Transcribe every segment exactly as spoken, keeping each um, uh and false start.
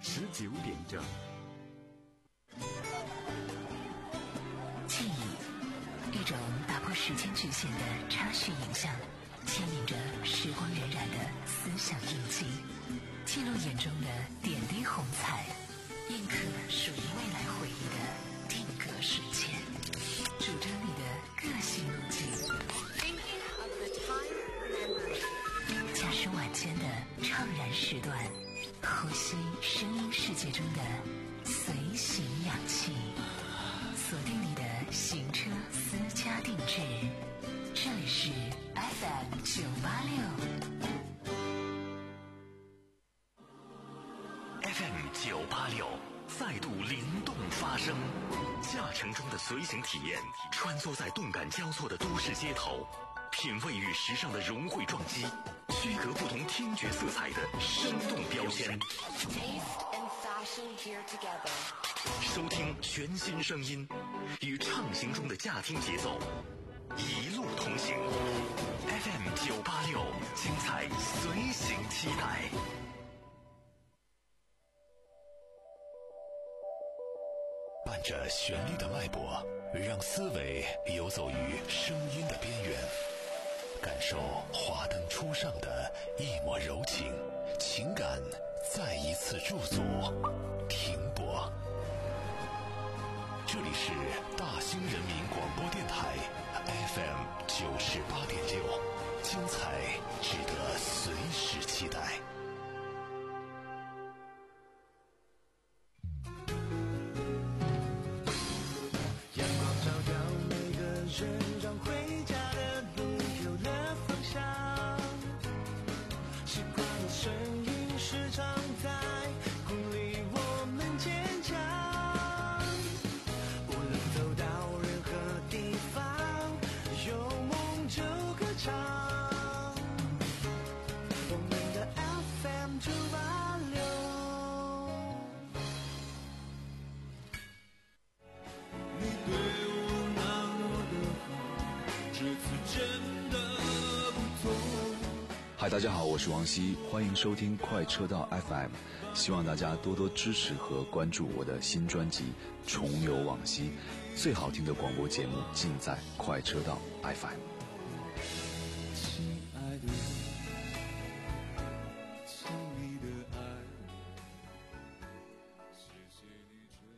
十九点整。 记忆，一种打破时间局限的插叙影像，牵引着时光荏苒的思想印记，记录眼中的点滴红彩，印刻属于未来回忆的定格瞬间，主张你的个性路径。驾驶晚间的怅然时段，呼吸声音世界中的随行氧气，锁定你的行车私家定制。这里是 F M 九八六 F M 九八六再度灵动发声，驾乘中的随行体验，穿梭在动感交错的都市街头，品味与时尚的融汇撞击，区隔不同听觉色彩的生动标签。收听全新声音，与畅行中的驾听节奏，一路同行。F M 九八六，精彩随行期待。伴着旋律的脉搏，让思维游走于声音的边缘，感受华灯初上的一抹柔情，情感再一次驻足停泊。这里是大兴人民广播电台 F M 九十八点六，精彩值得随时期待。 阳光照耀每个人，让回家的路有了方向。习惯的声音时常在鼓励我们坚强。无论走到任何地方，有梦就歌唱。我们的 F M 九八六。你对我那么的好，这次真的不同。 嗨，大家好，我是王希，欢迎收听快车道 F M， 希望大家多多支持和关注我的新专辑《重游往昔》，最好听的广播节目尽在快车道 F M。 亲爱的，亲密的爱，谢谢你这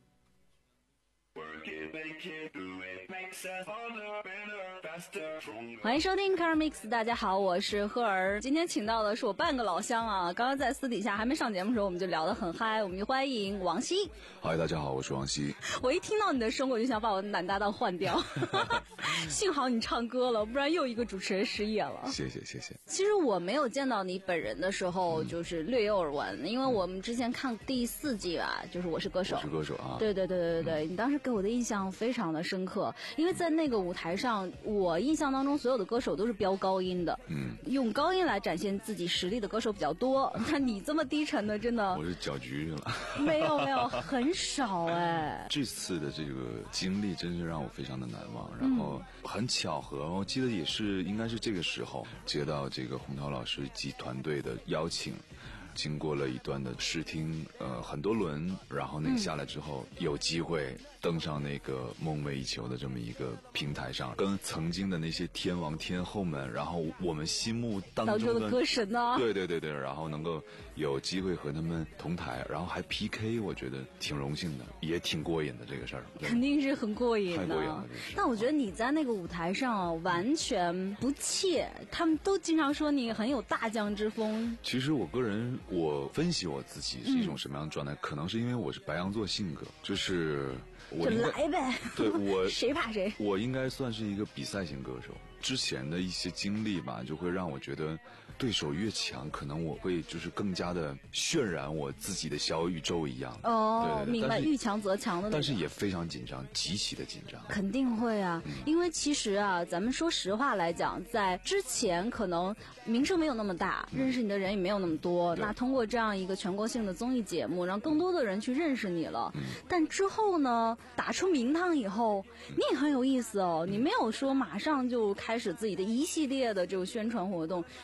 欢迎收听 Car Mix， 大家好，我是赫儿。今天请到的是我半个老乡啊，刚刚在私底下还没上节目的时候，我们就聊得很嗨，我们就欢迎王希。 嗨，大家好，我是王希。 我一听到你的声，我就想把我的男搭档换掉。幸好你唱歌了，不然又一个主持人失业了。 谢谢谢谢。 其实我没有见到你本人的时候，就是略有耳闻，因为我们之前看第四季吧，就是我是歌手。 我是歌手啊。 对对对对对对、嗯，你当时给我的印象非常的深刻，因为在那个舞台上，我印象当中所有的歌手都是飙高音的，嗯，用高音来展现自己实力的歌手比较多。那你这么低沉的，真的我是搅局去了。 没有没有，很少哎。 这次的这个经历真是让我非常的难忘，然后很巧合，我记得也是应该是这个时候接到这个洪涛老师及团队的邀请。经过了一段的试听，呃，很多轮，然后那个下来之后，嗯、有机会登上那个梦寐以求的这么一个平台上，跟曾经的那些天王天后们，然后我们心目当中的歌神呢， 对对对对，然后能够有机会和他们同台，然后还 P K， 我觉得挺荣幸的，也挺过瘾的这个事儿。 肯定是很过瘾的， 太过瘾了。 但我觉得你在那个舞台上完全不怯，他们都经常说你很有大将之风。 其实我个人。我分析我自己是一种什么样的状态、嗯、可能是因为我是白羊座性格，就是我就来呗， 对我谁怕谁， 我应该算是一个比赛型歌手。之前的一些经历吧，就会让我觉得对手越强，可能我会就是更加的渲染我自己的小宇宙一样。 哦， 对对对， 明白，遇强则强的那种。 但是也非常紧张，极其的紧张。 肯定会啊、嗯，因为其实啊，咱们说实话来讲，在之前可能名声没有那么大，嗯、认识你的人也没有那么多。那通过这样一个全国性的综艺节目，让更多的人去认识你了。嗯、但之后呢，打出名堂以后，你也很有意思哦。嗯、你没有说马上就开始自己的一系列的这个宣传活动，你好像慢慢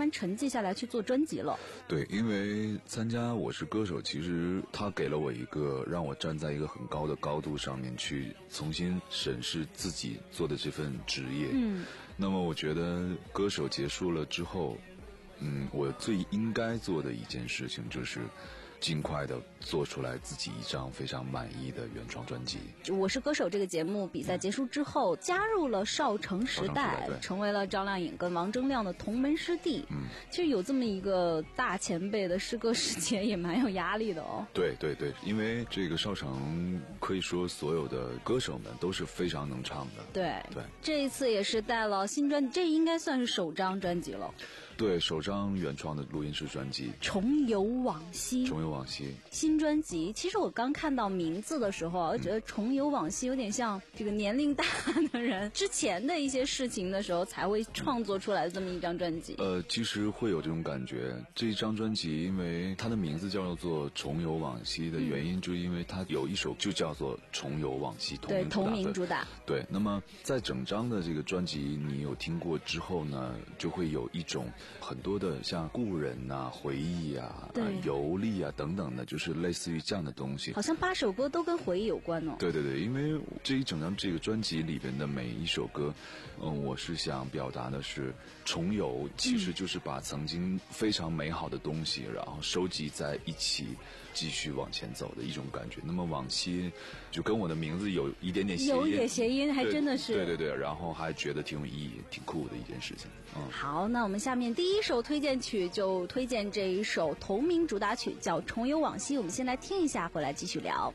慢沉寂下来去做专辑了。 对，因为参加《我是歌手》，其实它给了我一个让我站在一个很高的高度上面去重新审视自己做的这份职业。 嗯， 那么我觉得歌手结束了之后，嗯，我最应该做的一件事情就是尽快的做出来自己一张非常满意的原创专辑。 我是歌手这个节目比赛结束之后，加入了少城时代，成为了张靓颖跟王铮亮的同门师弟。 嗯， 其实有这么一个大前辈的师哥师姐也蛮有压力的哦。 对对对，因为这个少城可以说所有的歌手们都是非常能唱的。 对对， 这一次也是带了新专辑，这应该算是首张专辑了。 对，首张原创的录音室专辑《 重游往昔》。 重游往昔新专辑，其实我刚看到名字的时候，我觉得重游往昔有点像这个年龄大的人之前的一些事情的时候才会创作出来的这么一张专辑。 呃，其实会有这种感觉。这一张专辑，因为它的名字叫做《重游往昔》的原因，就因为它有一首就叫做《重游往昔》， 对，同名主打。 对，那么在整张的这个专辑你有听过之后呢，就会有一种很多的像故人啊、回忆啊、呃、游历啊等等的，就是类似于这样的东西。 好像八首歌都跟回忆有关哦。 对对对，因为这一整张这个专辑里边的每一首歌，嗯，我是想表达的是重游，其实就是把曾经非常美好的东西，然后收集在一起，继续往前走的一种感觉。那么往昔就跟我的名字有一点点谐音， 有一点谐音，还真的是。 对对对，然后还觉得挺有意义、挺酷的一件事情。嗯， 好，那我们下面第一首推荐曲就推荐这一首同名主打曲，叫《重游往昔》。我们先来听一下，回来继续聊。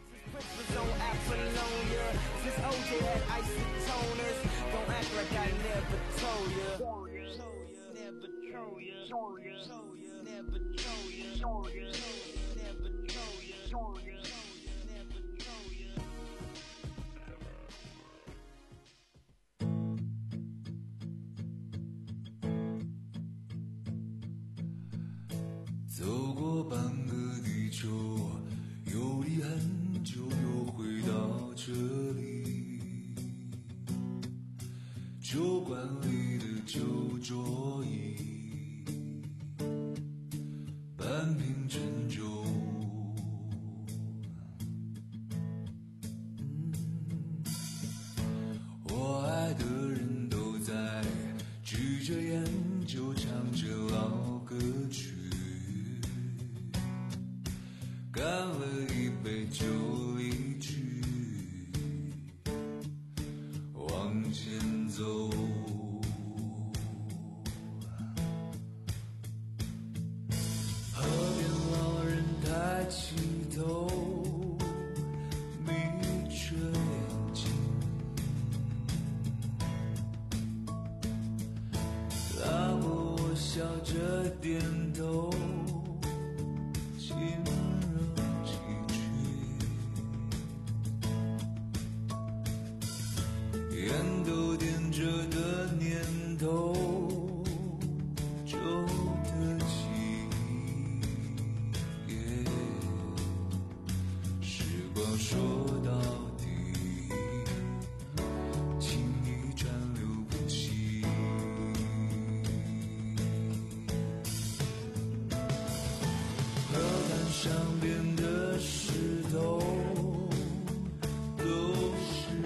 走过半个地球，游历很久，又回到这里。酒馆里的酒桌椅，半瓶陈酒。嗯，我爱的人都在举着烟酒，唱着老歌曲。干了一杯酒离去，往前走。河边老人抬起头，眯着眼睛，拉过我笑着点头。烟都点着的念头，旧的记忆，时光说到底，轻易转流不起。河滩上边的石头都是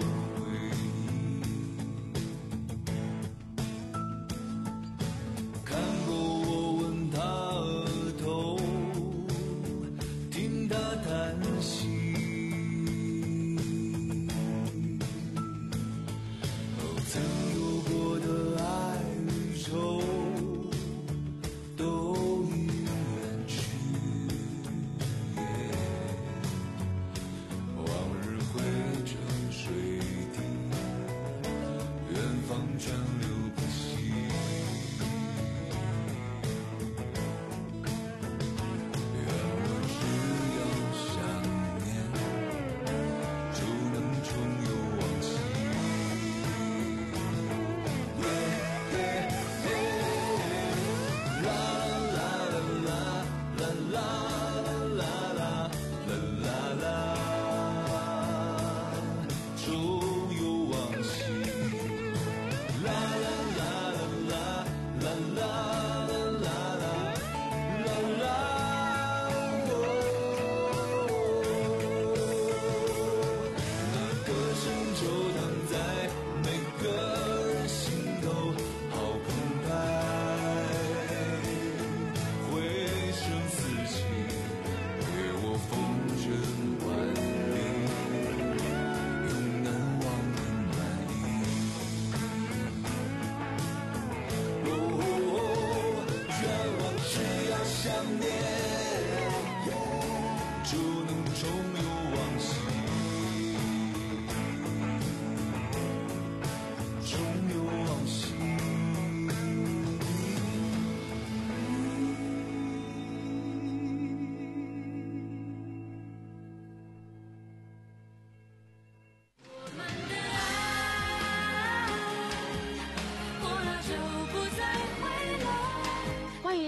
叹息，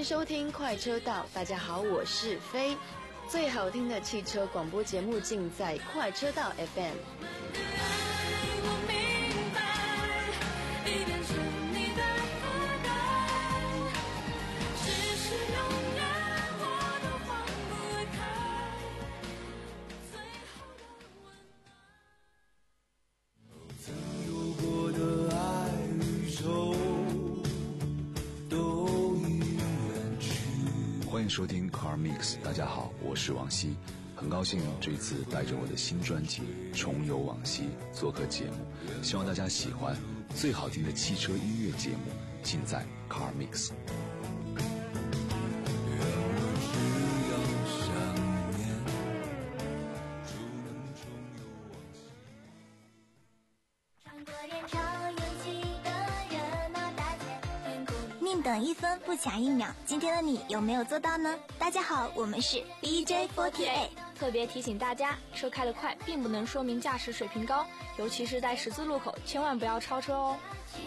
迎收听快车道，大家好，我是飞。最好听的汽车广播节目尽在快车道 F M。 欢迎收听 Car Mix， 大家好，我是王希，很高兴这次带着我的新专辑《重游往昔》做客节目，希望大家喜欢。最好听的汽车音乐节目尽在 Car Mix。 宁等一分不抢一秒，今天的你有没有做到呢？大家好，我们是 B J 四十八。 特别提醒大家，车开得快并不能说明驾驶水平高，尤其是在十字路口，千万不要超车哦。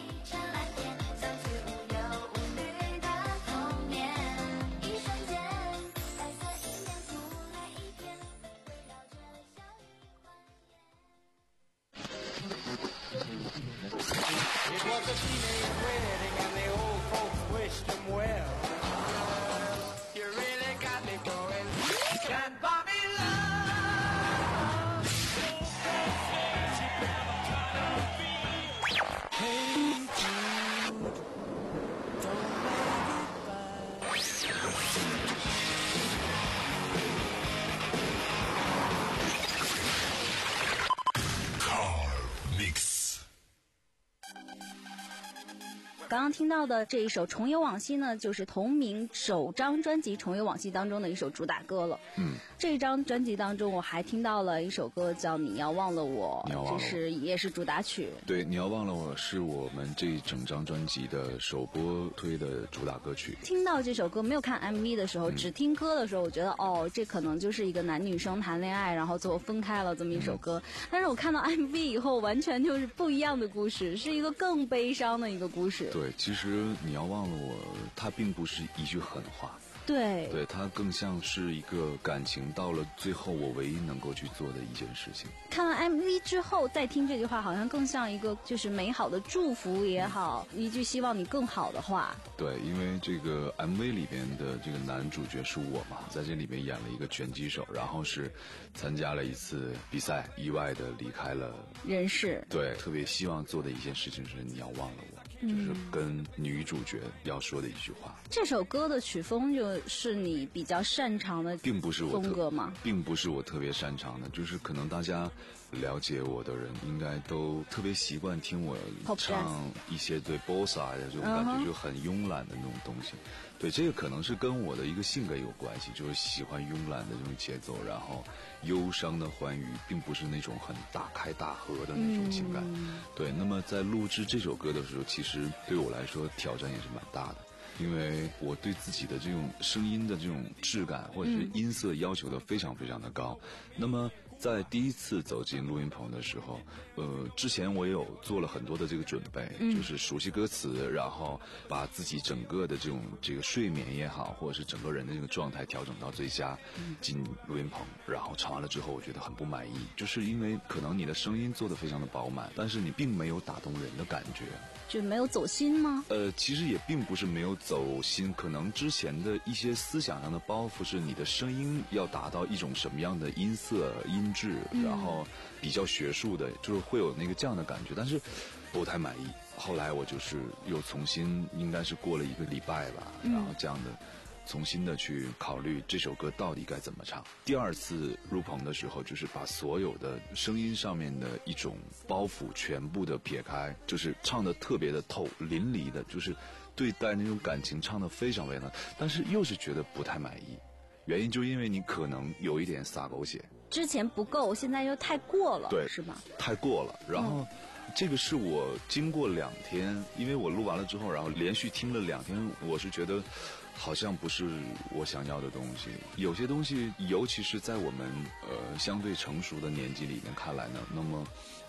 刚刚听到的这一首《重游往昔》呢，就是同名首张专辑《重游往昔》当中的一首主打歌了。 嗯， 这张专辑当中，我还听到了一首歌叫《你要忘了我》， 你要忘了我， 这是也是主打曲。 对，你要忘了我是我们这一整张专辑的首播推的主打歌曲。 听到这首歌，没有看 M V 的时候，嗯、只听歌的时候，我觉得哦，这可能就是一个男女生谈恋爱，然后最后分开了这么一首歌。嗯、但是我看到 M V 以后，完全就是不一样的故事，是一个更悲伤的一个故事。 对，其实你要忘了我，它并不是一句狠话。 对， 对，它更像是一个感情到了最后我唯一能够去做的一件事情。 看完 M V 之后再听这句话，好像更像一个就是美好的祝福也好，一句希望你更好的话。 对，因为这个 M V 里边的这个男主角是我嘛，在这里面演了一个拳击手，然后是参加了一次比赛，意外的离开了人世。 对，特别希望做的一件事情是你要忘了我。就是跟女主角要说的一句话。 这首歌的曲风就是你比较擅长的并不是我风格吗？ 并不是我特别擅长的，就是可能大家了解我的人应该都特别习惯听我唱一些对 bossa 的这种感觉， uh-huh. 就很慵懒的那种东西。对，这个可能是跟我的一个性格有关系，就是喜欢慵懒的这种节奏，然后忧伤的欢愉，并不是那种很大开大合的那种情感。嗯、对，那么在录制这首歌的时候，其实对我来说挑战也是蛮大的。因为我对自己的这种声音的这种质感或者是音色要求的非常非常的高，嗯、那么在第一次走进录音棚的时候，呃，之前我也有做了很多的这个准备，嗯、就是熟悉歌词，然后把自己整个的这种这个睡眠也好，或者是整个人的这个状态调整到最佳，嗯、进录音棚，然后唱完了之后，我觉得很不满意，就是因为可能你的声音做得非常的饱满，但是你并没有打动人的感觉。 就没有走心吗？ 呃，其实也并不是没有走心，可能之前的一些思想上的包袱是你的声音要达到一种什么样的音色、音质，嗯、然后比较学术的，就是会有那个这样的感觉，但是不太满意。后来我就是又重新，应该是过了一个礼拜吧，嗯、然后这样的。重新的去考虑这首歌到底该怎么唱。第二次入棚的时候，就是把所有的声音上面的一种包袱全部的撇开，就是唱的特别的透，淋漓的，就是对待那种感情唱的非常非常，但是又是觉得不太满意。原因就因为你可能有一点撒狗血， 之前不够，现在又太过了， 对， 是吧？ 太过了，然后。嗯这个是我经过两天，因为我录完了之后，然后连续听了两天，我是觉得好像不是我想要的东西。有些东西，尤其是在我们呃相对成熟的年纪里面看来呢，那么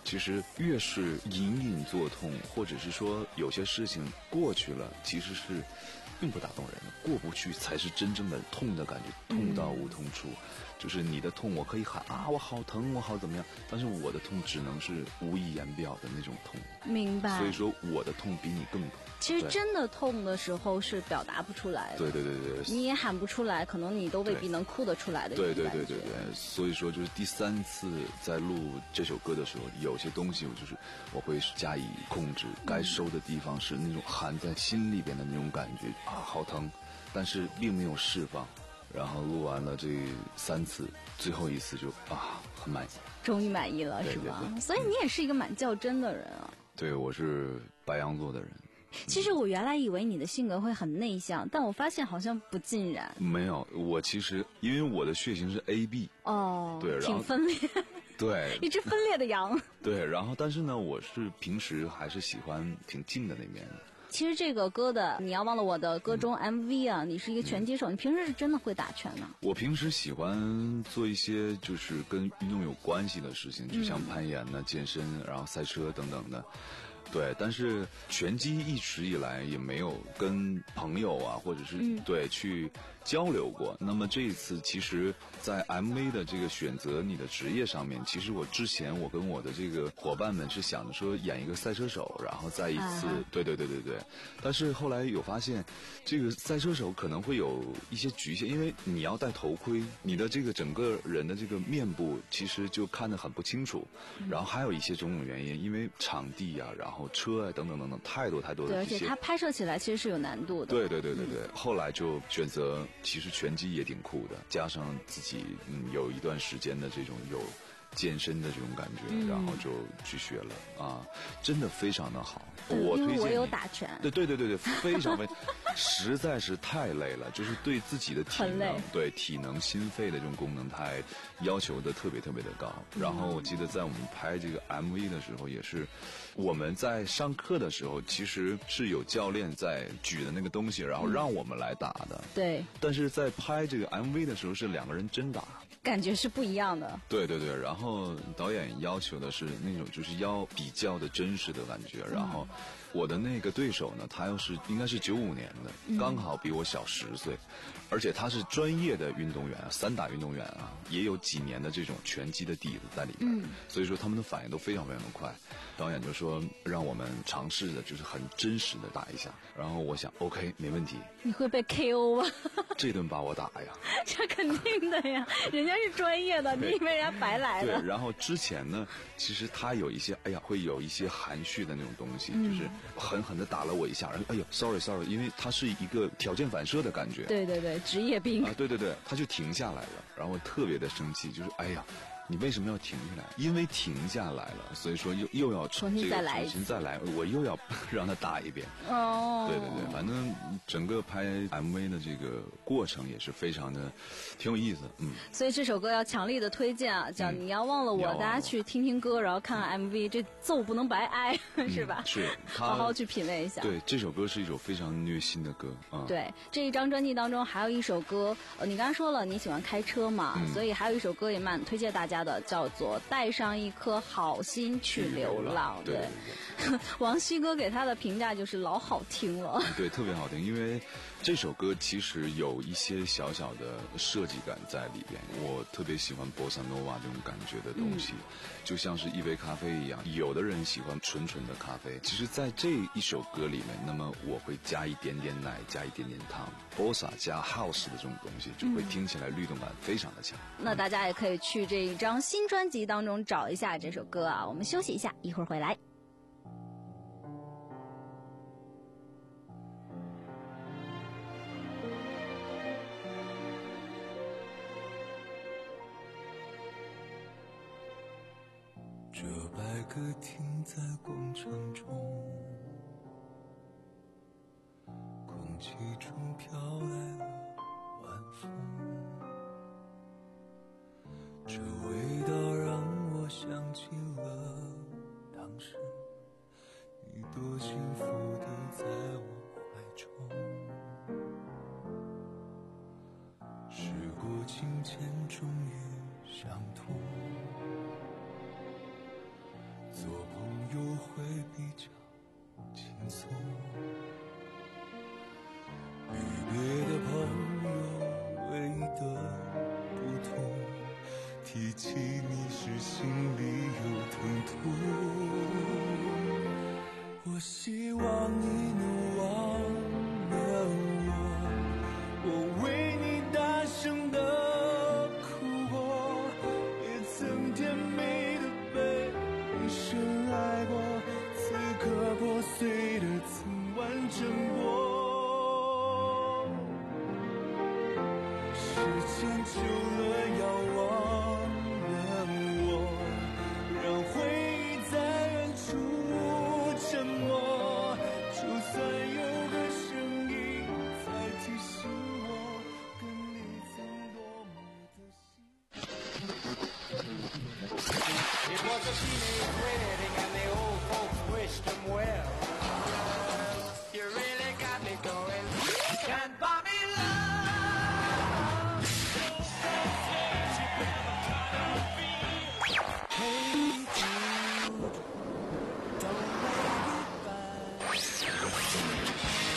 其实越是隐隐作痛，或者是说有些事情过去了，其实是并不打动人的，过不去才是真正的痛的感觉，痛到无痛处。嗯、就是你的痛，我可以喊啊，我好疼，我好怎么样，但是我的痛只能是无以言表的那种痛。 明白。 所以说我的痛比你更痛。 其实真的痛的时候是表达不出来的。 对对对对。 你也喊不出来，可能你都未必能哭得出来的。 对对对对对。所以说，就是第三次在录这首歌的时候，有些东西我就是我会加以控制，该收的地方是那种含在心里边的那种感觉啊，好疼，但是并没有释放。然后录完了这三次，最后一次就啊很满意， 终于满意了，是吧？所以你也是一个蛮较真的人啊。 对，我是白羊座的人。 其实我原来以为你的性格会很内向，但我发现好像不尽然。 没有，我其实因为我的血型是 A B 哦， 对， 挺分裂。 对， 一只分裂的羊。 对，然后但是呢，我是平时还是喜欢挺静的那边的。 其实这个歌的你要忘了我的歌中 M V 啊，嗯、你是一个拳击手，嗯、你平时是真的会打拳吗？ 我平时喜欢做一些就是跟运动有关系的事情，就像攀岩呢、健身，然后赛车等等的。对，但是拳击一直以来也没有跟朋友啊，或者是、嗯、对去交流过。那么这一次，其实，在 M V 的这个选择你的职业上面，其实我之前我跟我的这个伙伴们是想着说演一个赛车手，然后再一次，啊、对对对对对。但是后来有发现，这个赛车手可能会有一些局限，因为你要戴头盔，你的这个整个人的这个面部其实就看得很不清楚。嗯、然后还有一些种种原因，因为场地啊，然后。然后车啊等等等等，太多太多的对，而且它拍摄起来其实是有难度的。 对对对对对，嗯、后来就选择，其实拳击也挺酷的，加上自己嗯有一段时间的这种有健身的这种感觉，嗯、然后就去学了啊，真的非常的好。我推荐你， 因为我有打拳。 对对对对对，非常非常，实在是太累了，就是对自己的体能、对体能、心肺的这种功能，太要求的特别特别的高。嗯、然后我记得在我们拍这个 M V 的时候，也是我们在上课的时候，其实是有教练在举的那个东西，然后让我们来打的。 嗯、对。 但是在拍这个 M V 的时候，是两个人真打。 感觉是不一样的。 对对对，然后导演要求的是那种就是要比较的真实的感觉，嗯、然后我的那个对手呢，他又是应该是九五年的，嗯、刚好比我小十岁，而且他是专业的运动员，散打运动员啊，也有几年的这种拳击的底子在里面，嗯、所以说他们的反应都非常非常的快。导演就说让我们尝试的就是很真实的打一下，然后我想 OK 没问题。 你会被 K O 吗？ 这顿把我打呀！ 这肯定的呀，人家是专业的，你以为人家白来了？ 对，然后之前呢，其实他有一些，哎呀，会有一些含蓄的那种东西，嗯、就是狠狠的打了我一下，然后哎呦 ，sorry sorry， 因为他是一个条件反射的感觉。 对对对，职业病啊，对对对，他就停下来了，然后特别的生气，就是哎呀。你为什么要停下来？因为停下来了，所以说又又要重新再来， 重新再来，我又要让他打一遍。 哦， 对对对，反正整个拍 M V 的这个过程也是非常的挺有意思，嗯。 所以这首歌要强力的推荐啊，叫《你要忘了我》，大家去听听歌，然后看看 M V，这揍不能白挨，是吧？ 是， 好好去品味一下。 对，这首歌是一首非常虐心的歌啊。 对，这一张专辑当中还有一首歌，呃，你刚才说了你喜欢开车嘛，嗯、所以还有一首歌也蛮推荐大家的，叫做《带上一颗好心去流浪》。 对，对对对王希哥给他的评价就是老好听了。 对，特别好听，因为这首歌其实有一些小小的设计感在里边。我特别喜欢波萨诺瓦这种感觉的东西，嗯、就像是一杯咖啡一样。有的人喜欢纯纯的咖啡，其实在这一首歌里面，那么我会加一点点奶，加一点点糖，波萨加 house 的这种东西，就会听起来律动感非常的强。 嗯、那大家也可以去这一张新专辑当中找一下这首歌啊。我们休息一下，一会儿回来。 这白鸽停在广场中，空气中飘来了晚风，这味道让我想起了当时你多幸福地在我怀中，时过境迁终于相同，走比较轻松。离别的朋友，唯一的不同，提起你时心里有疼痛。我希望你能忘了我，我为你大声的哭过，也曾甜美的被你深爱过，此刻破碎的曾完整过。时间久了要忘了我，让回忆在远处沉默，就算有个声音在提醒我，跟你曾多么的幸福。 It was a teenage wedding and the old folks wished him well. You really got me going. Can't buy me love. Hey dude, don't wave goodbye.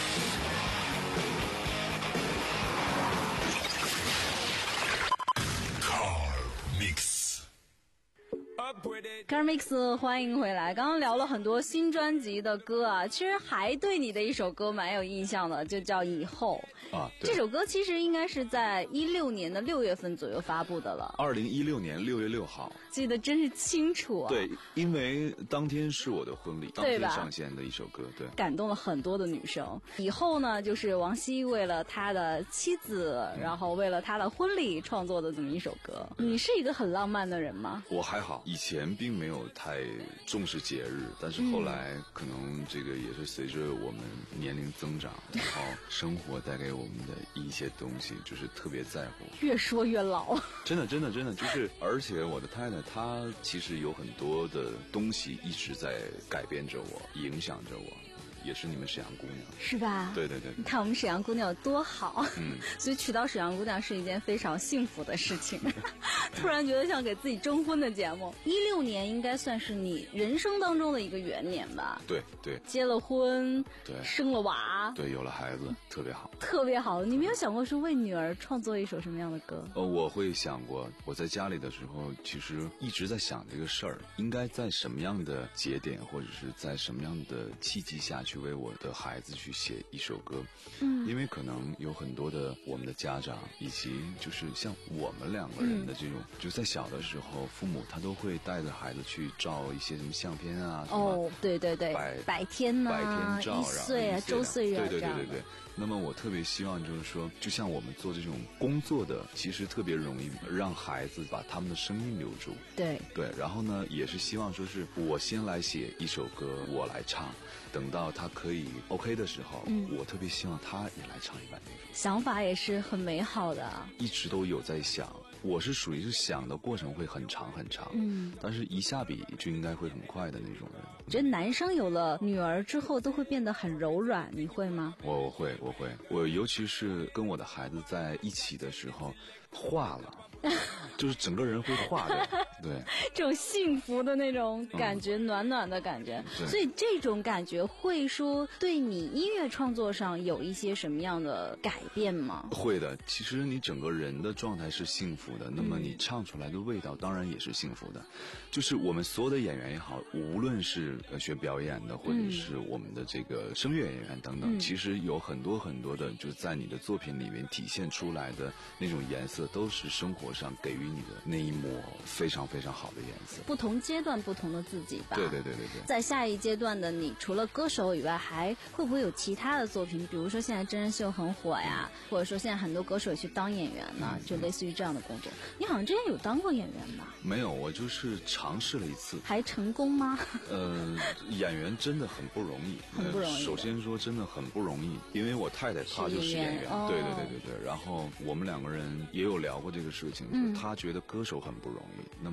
Carmix 欢迎回来。刚刚聊了很多新专辑的歌啊，其实还对你的一首歌蛮有印象的，就叫《以后》 啊。 这首歌其实应该是在一六年的六月份左右发布的了。 二零一六年六月六号， 记得真是清楚啊。 对，因为当天是我的婚礼，当天上线的一首歌，对， 感动了很多的女生。以后呢，就是王希为了他的妻子，嗯、然后为了他的婚礼创作的这么一首歌。你是一个很浪漫的人吗？ 我还好，以前并没有太重视节日，但是后来可能这个也是随着我们年龄增长，然后生活带给我们的一些东西，就是特别在乎。 越说越老。 真的，真的，真的，就是，而且我的太太她其实有很多的东西一直在改变着我，影响着我。也是你们沈阳姑娘， 是吧？ 对对对， 你看我们沈阳姑娘有多好， 嗯， 所以娶到沈阳姑娘是一件非常幸福的事情。突然觉得像给自己征婚的节目。一六年应该算是你人生当中的一个元年吧？ 对对， 结了婚， 对， 生了娃， 对，有了孩子，特别好， 特别好。你没有想过是为女儿创作一首什么样的歌？ 呃，我会想过，我在家里的时候，其实一直在想这个事儿，应该在什么样的节点，或者是在什么样的契机下去为我的孩子去写一首歌。嗯，因为可能有很多的我们的家长，以及就是像我们两个人的这种，嗯、就在小的时候，父母他都会带着孩子去照一些什么相片啊， 哦，对对对， 百百天呐、 啊，百天照， 一岁啊，周岁啊， 对对对对对。那么我特别希望就是说，就像我们做这种工作的，其实特别容易让孩子把他们的声音留住。 对对，然后呢，也是希望说是我先来写一首歌，我来唱，等到他可以 OK 的时候，嗯、我特别希望他也来唱一版这首。 想法也是很美好的， 一直都有在想。我是属于是想的过程会很长很长，嗯，但是一下笔就应该会很快的那种人。 我觉得男生有了女儿之后都会变得很柔软，你会吗？ 我我会我会，我尤其是跟我的孩子在一起的时候，化了，就是整个人会化掉，对， 这种幸福的那种感觉，嗯、暖暖的感觉。所以这种感觉会说对你音乐创作上有一些什么样的改变吗？ 会的，其实你整个人的状态是幸福的，那么你唱出来的味道当然也是幸福的。就是我们所有的演员也好，无论是学表演的，或者是我们的这个声乐演员等等，嗯、其实有很多很多的，就是在你的作品里面体现出来的那种颜色，都是生活上给予你的那一抹非常非常好的颜色。 不同阶段不同的自己吧。 对对对对对。 在下一阶段的你，除了歌手以外，还会不会有其他的作品？比如说现在真人秀很火呀，嗯、或者说现在很多歌手去当演员呢，嗯、就类似于这样的工作。你好像之前有当过演员吧？ 没有，我就是尝试了一次。 还成功吗？ 呃，演员真的很不容易， 很不容易。 首先说真的很不容易，因为我太太她就是演员， 哦、 对对对对对。然后我们两个人也有聊过这个事情，嗯、就是她觉得歌手很不容易，那么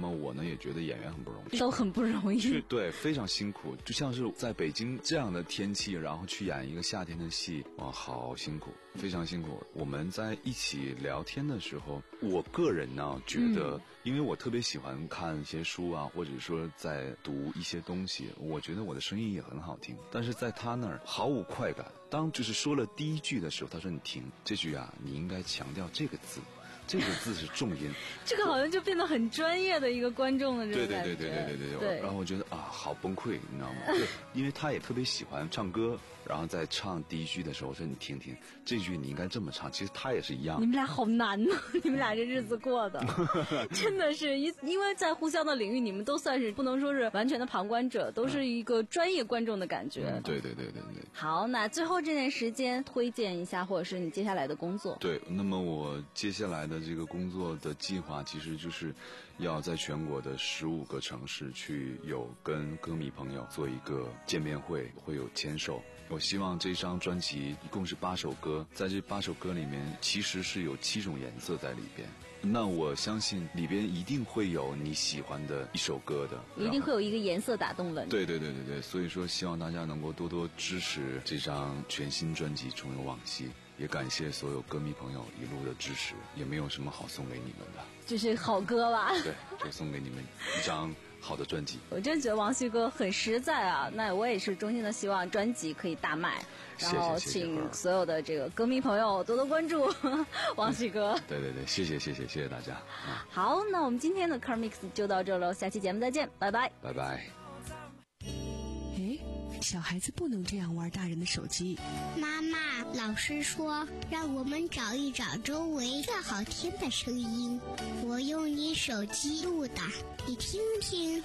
么我呢也觉得演员很不容易， 都很不容易， 去对，非常辛苦。就像是在北京这样的天气，然后去演一个夏天的戏，哇，好辛苦，非常辛苦。我们在一起聊天的时候，我个人呢觉得，嗯、因为我特别喜欢看一些书啊，或者说在读一些东西，我觉得我的声音也很好听，但是在他那儿毫无快感。当就是说了第一句的时候，他说你停，这句啊你应该强调这个字。这个字是重音， 这个好像就变得很专业的一个观众的这种感觉。 对对对对对对对。然后我觉得啊，好崩溃，你知道吗？对，因为他也特别喜欢唱歌，然后在唱第一句的时候，我说你听听，这句你应该这么唱。其实他也是一样。 你们俩好难呢、啊，你们俩这日子过的，真的是因因为在互相的领域，你们都算是不能说是完全的旁观者，都是一个专业观众的感觉。 嗯、对对对对对。 好，那最后这段时间推荐一下，或者是你接下来的工作。 对，那么我接下来的这个工作的计划其实就是要在全国的十五个城市去有跟歌迷朋友做一个见面会，会有签售。我希望这张专辑一共是八首歌，在这八首歌里面其实是有七种颜色在里边，那我相信里边一定会有你喜欢的一首歌的， 一定会有一个颜色打动了你。 对对对对对，所以说希望大家能够多多支持这张全新专辑《重游往昔》，也感谢所有歌迷朋友一路的支持，也没有什么好送给你们的， 这是好歌吧？ 对，就送给你们一张好的专辑。 我真觉得王旭哥很实在啊，那我也是衷心的希望专辑可以大卖，然后请所有的这个歌迷朋友多多关注王旭哥。 对对对，谢谢谢谢谢谢大家。 嗯、好，那我们今天的 Car Mix 就到这喽，下期节目再见，拜拜。 拜拜。 诶，小孩子不能这样玩大人的手机。 妈妈，老师说让我们找一找周围最好听的声音，我用你手机录的，你听听。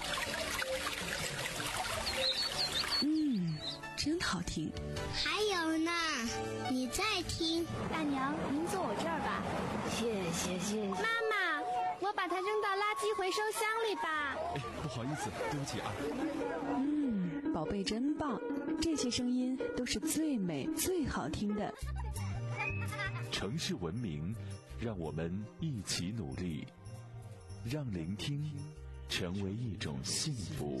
嗯，真好听。 还有呢，你再听。 大娘，您坐我这儿吧。 谢谢谢谢。 妈妈，我把它扔到垃圾回收箱里吧。 哎，不好意思，对不起啊。 嗯，宝贝真棒，这些声音都是最美最好听的。 城市文明，让我们一起努力，让聆听成为一种幸福。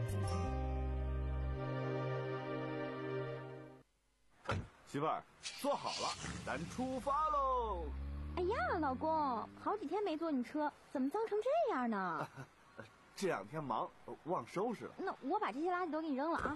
媳妇儿，坐好了，咱出发喽！ 哎呀，老公，好几天没坐你车，怎么脏成这样呢？ 这两天忙，忘收拾了。 那我把这些垃圾都给你扔了啊！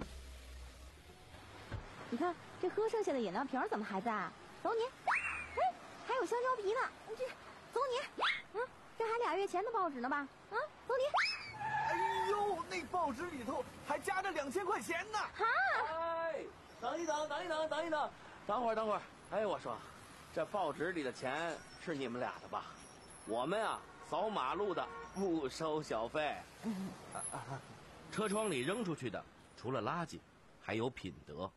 你看这喝剩下的饮料瓶怎么还在？走你！哎，还有香蕉皮呢，这走你！嗯，这还俩月前的报纸呢吧？啊，走你！ 哎呦，那报纸里头还夹着两千块钱呢！ 哈！ 哎，等一等，等一等，等一等，等会儿，等会儿。哎，我说，这报纸里的钱是你们俩的吧？我们啊，扫马路的不收小费。 车窗里扔出去的，除了垃圾，还有品德。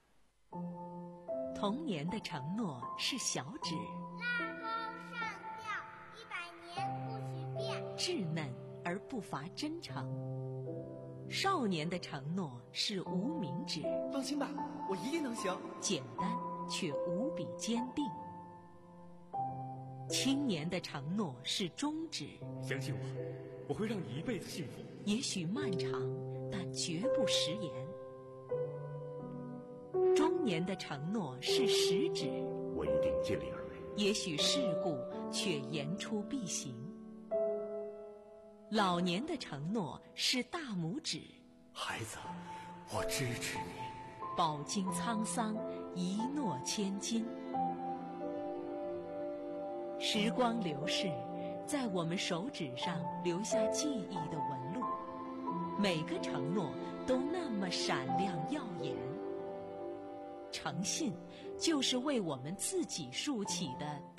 童年的承诺是小指， 拉钩上吊，一百年不许变， 稚嫩而不乏真诚。少年的承诺是无名指， 放心吧，我一定能行。 简单却无比坚定。青年的承诺是中指， 相信我，我会让你一辈子幸福。 也许漫长，但绝不食言。中年的承诺是食指， 我一定尽力而为。 也许世故，却言出必行。老年的承诺是大拇指， 孩子，我支持你。 饱经沧桑，一诺千金。时光流逝，在我们手指上留下记忆的纹路，每个承诺都那么闪亮耀眼。诚信，就是为我们自己竖起的